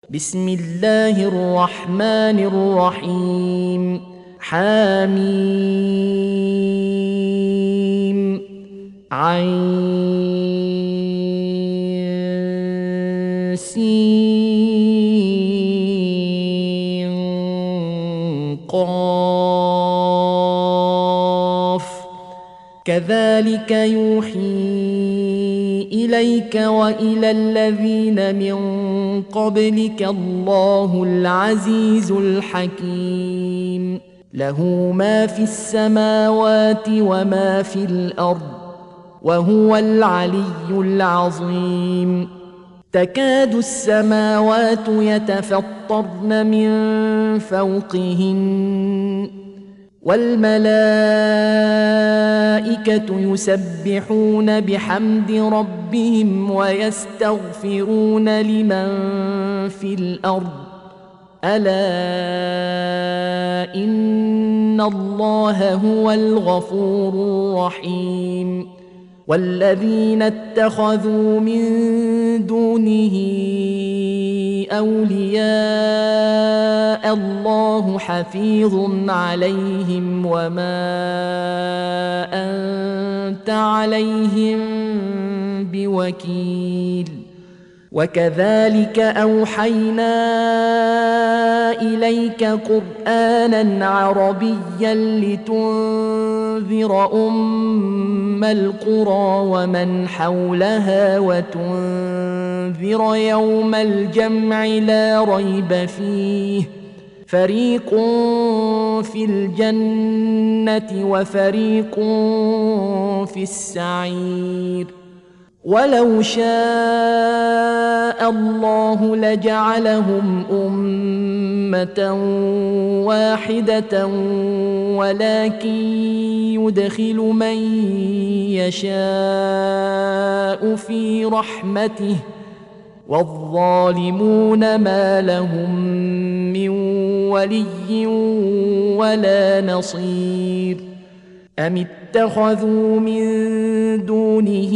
بسم الله الرحمن الرحيم حميم عين سين قاف كذلك يوحي إليك وإلى الذين من قبلك الله العزيز الحكيم له ما في السماوات وما في الأرض وهو العلي العظيم تكاد السماوات يتفطرن من فوقهن والملائكة يسبحون بحمد ربهم ويستغفرون لمن في الأرض ألا إن الله هو الغفور الرحيم والذين اتخذوا من دونه أولياء الله حفيظ عليهم وما أنت عليهم بوكيل وكذلك أوحينا إليك قرآنا عربيا لتنذر أم القرى ومن حولها وتنذر يوم الجمع لا ريب فيه فريق في الجنة وفريق في السعير ولو شاء الله لجعلهم أمة واحدة ولكن يدخل من يشاء في رحمته والظالمون ما لهم من ولي ولا نصير أم اتخذوا من دونه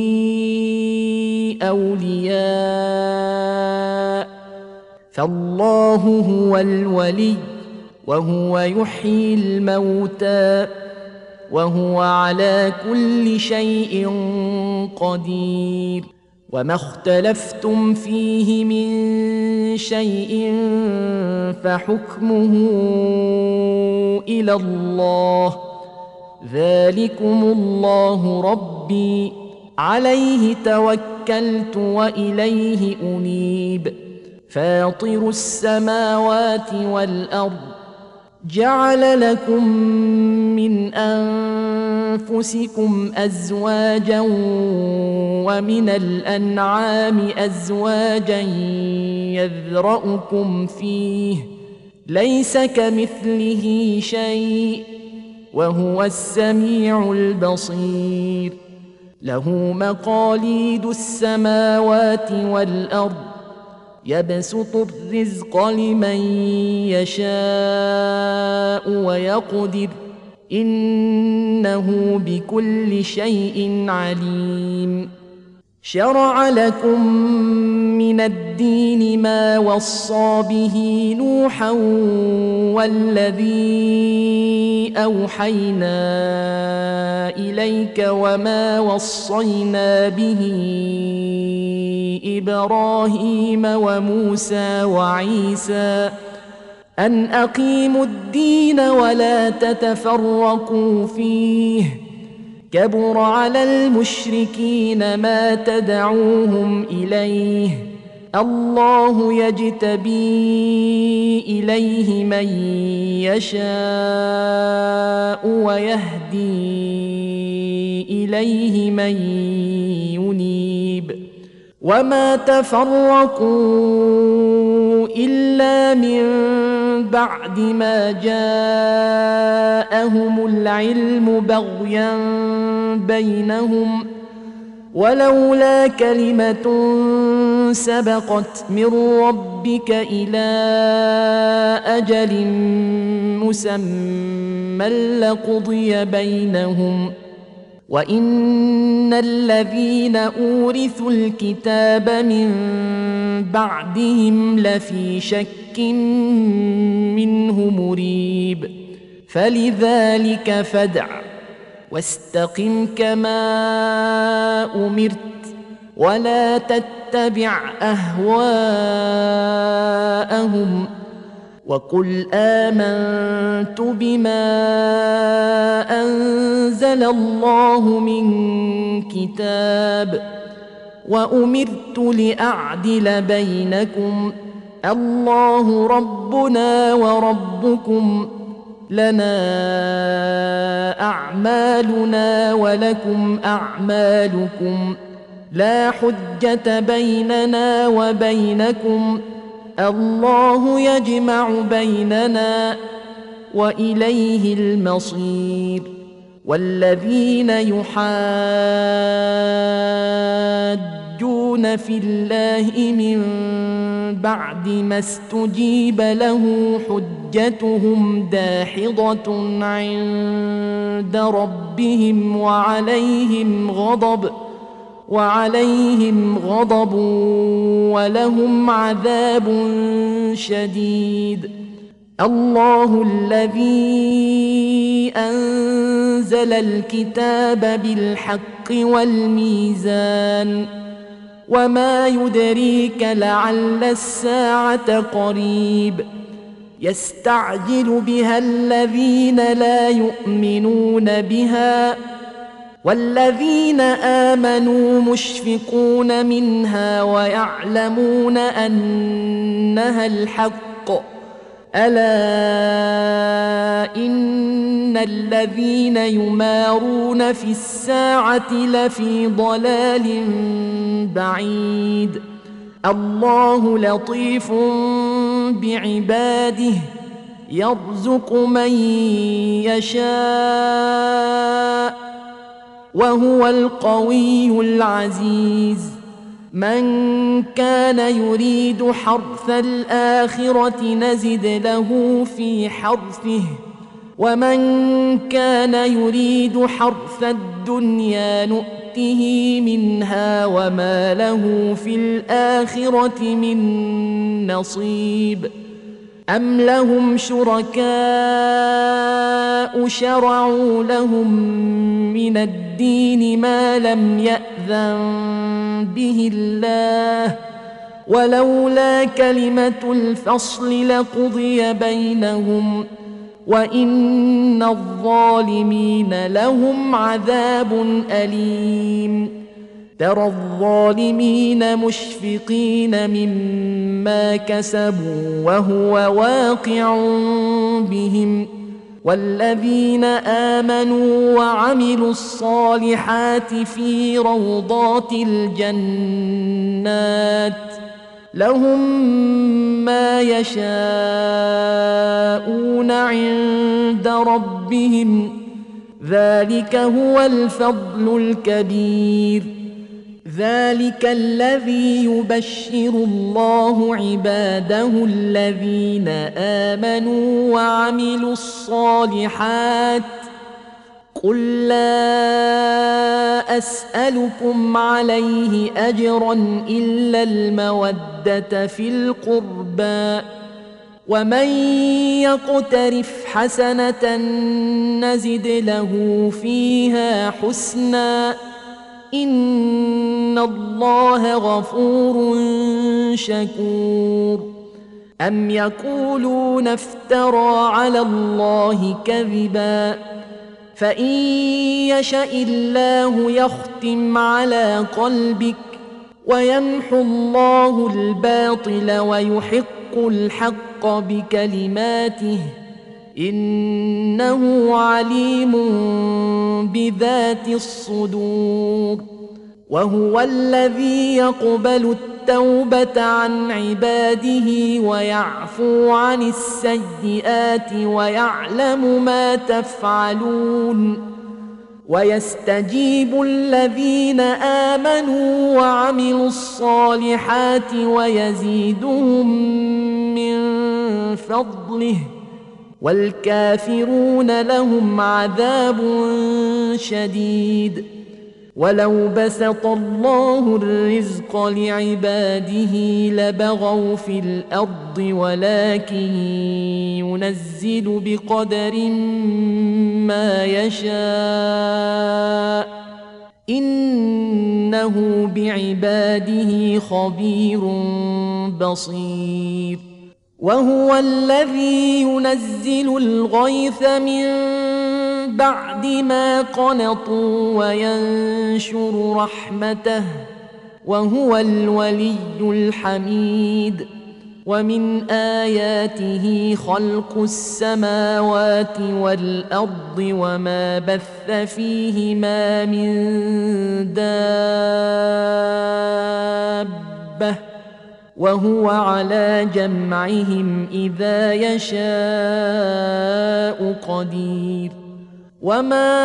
أولياء فالله هو الولي وهو يحيي الموتى وهو على كل شيء قدير وما اختلفتم فيه من شيء فحكمه إلى الله ذلكم الله ربي عليه توكلت وإليه أنيب فاطر السماوات والأرض جعل لكم من أنفسكم أزواجا ومن الأنعام أزواجا يذرأكم فيه ليس كمثله شيء وهو السميع البصير له مقاليد السماوات والأرض يبسط الرزق لمن يشاء ويقدر إنه بكل شيء عليم شرع لكم من الدين ما وصى به نوحا والذي أوحينا إليك وما وصينا به إبراهيم وموسى وعيسى أن أقيموا الدين ولا تتفرقوا فيه كبر على المشركين ما تدعوهم إليه الله يجتبي إليه من يشاء ويهدي إليه من ينيب وما تفرقوا إلا من بعد ما جاءهم العلم بغيا بينهم ولولا كلمة سبقت من ربك إلى أجل مسمى لقضي بينهم وإن الذين أورثوا الكتاب من بعدهم لفي شك منه مريب فلذلك فادع واستقم كما أمرت ولا تتبع أهواءهم وقل آمنت بما أنزل الله من كتاب وأمرت لأعدل بينكم الله ربنا وربكم لنا أعمالنا ولكم أعمالكم لا حجة بيننا وبينكم الله يجمع بيننا وإليه المصير والذين يحاجون في الله من بعد ما استجيب له حجتهم داحضة عند ربهم وعليهم غضب ولهم عذاب شديد الله الذي أنزل الكتاب بالحق والميزان وما يدريك لعل الساعة قريب يستعجل بها الذين لا يؤمنون بها والذين آمنوا مشفقون منها ويعلمون أنها الحق ألا إن الذين يمارون في الساعة لفي ضلال بعيد الله لطيف بعباده يرزق من يشاء وهو القوي العزيز من كان يريد حرث الآخرة نزد له في حرثه ومن كان يريد حرث الدنيا نؤته منها وما له في الآخرة من نصيب أم لهم شركاء شرعوا لهم من الدين ما لم يأذن به الله ولولا كلمة الفصل لقضي بينهم وإن الظالمين لهم عذاب أليم ترى الظالمين مشفقين مما كسبوا وهو واقع بهم والذين آمنوا وعملوا الصالحات في روضات الجنات لهم ما يشاءون عند ربهم ذلك هو الفضل الكبير ذلك الذي يبشر الله عباده الذين آمنوا وعملوا الصالحات قل لا أسألكم عليه أجرا إلا المودة في القربى ومن يقترف حسنة نزد له فيها حسنا إن الله غفور شكور أم يقولون افترى على الله كذبا فإن يشأ الله يختم على قلبك ويمحو الله الباطل ويحق الحق بكلماته إنه عليم بذات الصدور وهو الذي يقبل التوبة عن عباده ويعفو عن السيئات ويعلم ما تفعلون ويستجيب الذين آمنوا وعملوا الصالحات ويزيدهم من فضله والكافرون لهم عذاب شديد ولو بسط الله الرزق لعباده لبغوا في الأرض ولكن ينزل بقدر ما يشاء إنه بعباده خبير بصير وهو الذي ينزل الغيث من بعد ما قنطوا وينشر رحمته وهو الولي الحميد ومن آياته خلق السماوات والأرض وما بث فيهما من دابة وهو على جمعهم إذا يشاء قدير وما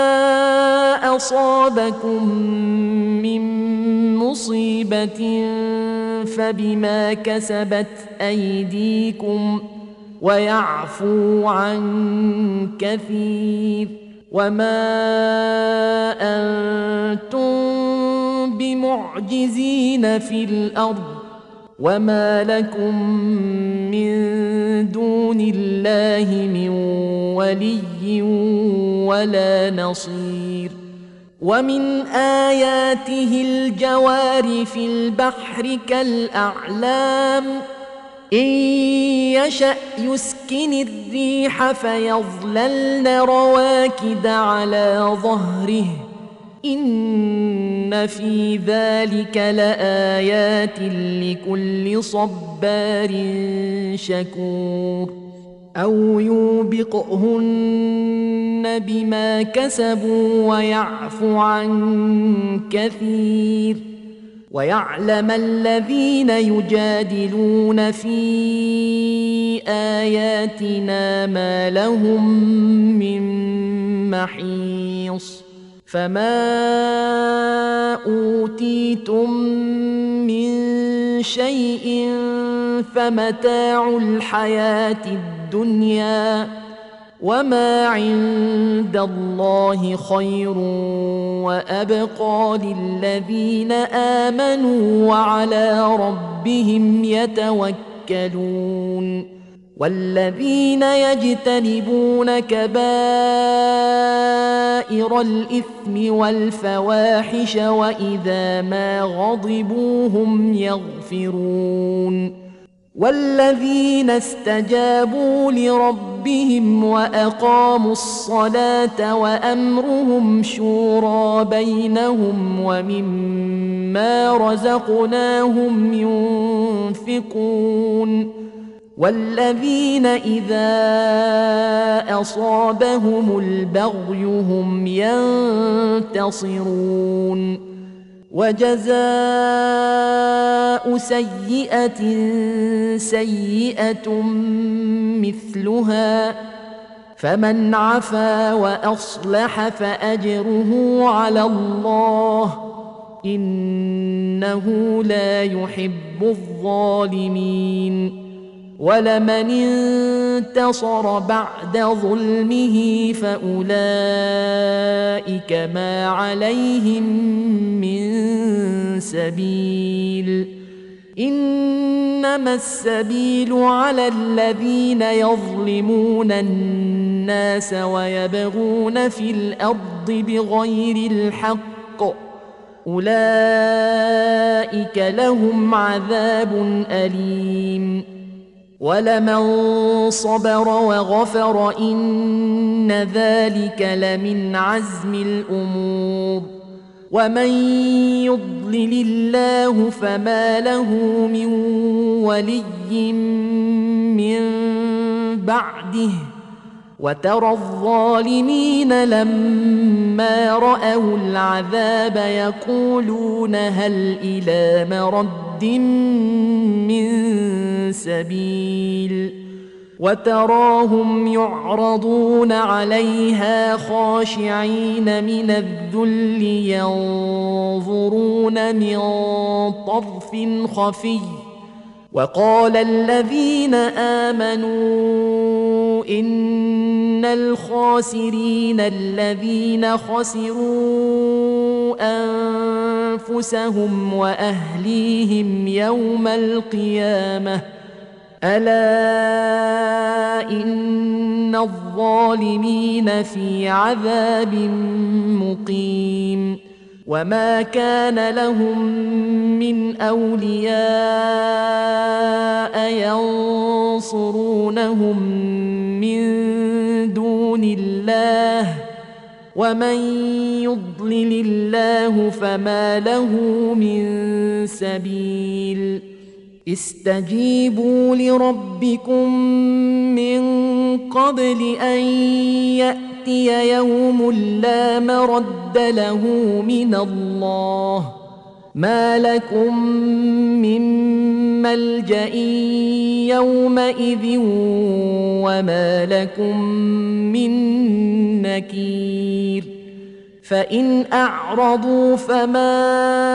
أصابكم من مصيبة فبما كسبت أيديكم ويعفو عن كثير وما أنتم بمعجزين في الأرض وما لكم من دون الله من ولي ولا نصير ومن آياته الجوار في البحر كالأعلام إن يشأ يسكن الريح فيظللن رواكد على ظهره إن في ذلك لآيات لكل صبار شكور أو يوبقهن بما كسبوا ويعفو عن كثير ويعلم الذين يجادلون في آياتنا ما لهم من محيص فما أوتيتم من شيء فمتاع الحياة الدنيا وما عند الله خير وأبقى للذين آمنوا وعلى ربهم يتوكلون والذين يجتنبون كبائر الإثم والفواحش وإذا ما غضبوا هم يغفرون والذين استجابوا لربهم وأقاموا الصلاة وأمرهم شورى بينهم ومما رزقناهم ينفقون والذين إذا أصابهم البغي هم ينتصرون وجزاء سيئة سيئة مثلها فمن عفا وأصلح فأجره على الله إنه لا يحب الظالمين ولمن انتصر بعد ظلمه فأولئك ما عليهم من سبيل إنما السبيل على الذين يظلمون الناس ويبغون في الأرض بغير الحق أولئك لهم عذاب أليم ولمن صبر وغفر إن ذلك لمن عزم الأمور ومن يضلل الله فما له من ولي من بعده وترى الظالمين لما رأوا العذاب يقولون هل إلى مرد من سبيل وتراهم يعرضون عليها خاشعين من الذل ينظرون من طرف خفي وقال الذين آمنوا إن الخاسرين الذين خسروا أنفسهم وأهليهم يوم القيامة ألا إن الظالمين في عذاب مقيم وما كان لهم من أولياء ينصرونهم من دون الله ومن يضلل الله فما له من سبيل استجيبوا لربكم من قبل أن يأتي يوم لا مرد له من الله ما لكم من ملجأ يومئذ وما لكم من نكير فإن أعرضوا فما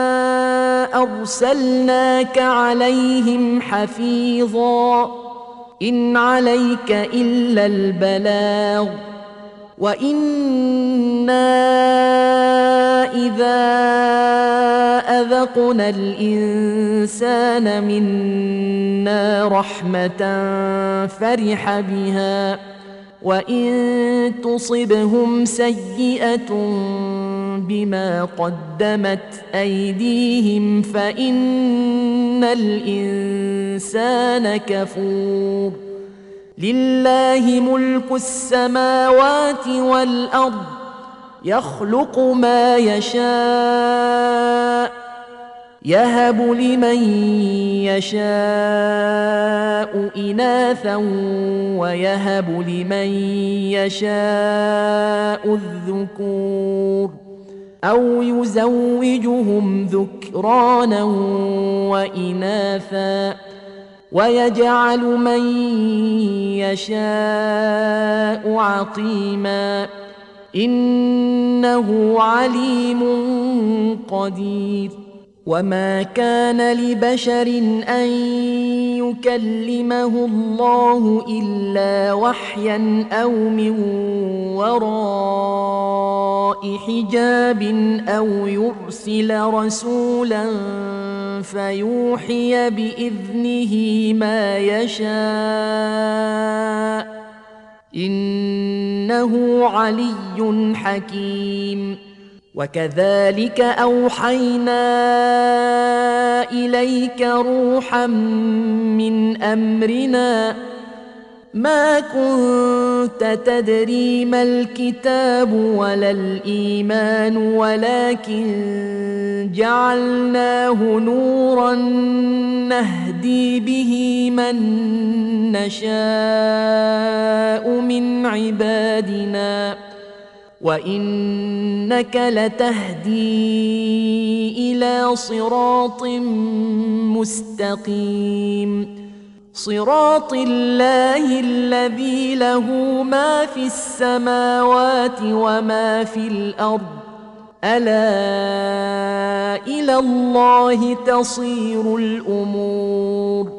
أرسلناك عليهم حفيظا إن عليك إلا البلاغ وإنا إذا أذقنا الإنسان منا رحمة فرح بها وإن تصبهم سيئة بما قدمت أيديهم فإن الإنسان كفور لله ملك السماوات والأرض يخلق ما يشاء يهب لمن يشاء إناثا ويهب لمن يشاء الذكور أو يزوجهم ذكرانا وإناثا ويجعل من يشاء عقيما إنه عليم قدير وما كان لبشر أن يكلمه الله إلا وحيا أو من وراء حجاب أو يرسل رسولا فيوحي بإذنه ما يشاء إنه علي حكيم وكذلك أوحينا إليك روحا من أمرنا ما كنت تدري ما الكتاب ولا الإيمان ولكن جعلناه نورا نهدي به من نشاء من عبادنا وإنك لتهدي إلى صراط مستقيم صراط الله الذي له ما في السماوات وما في الأرض ألا إلى الله تصير الأمور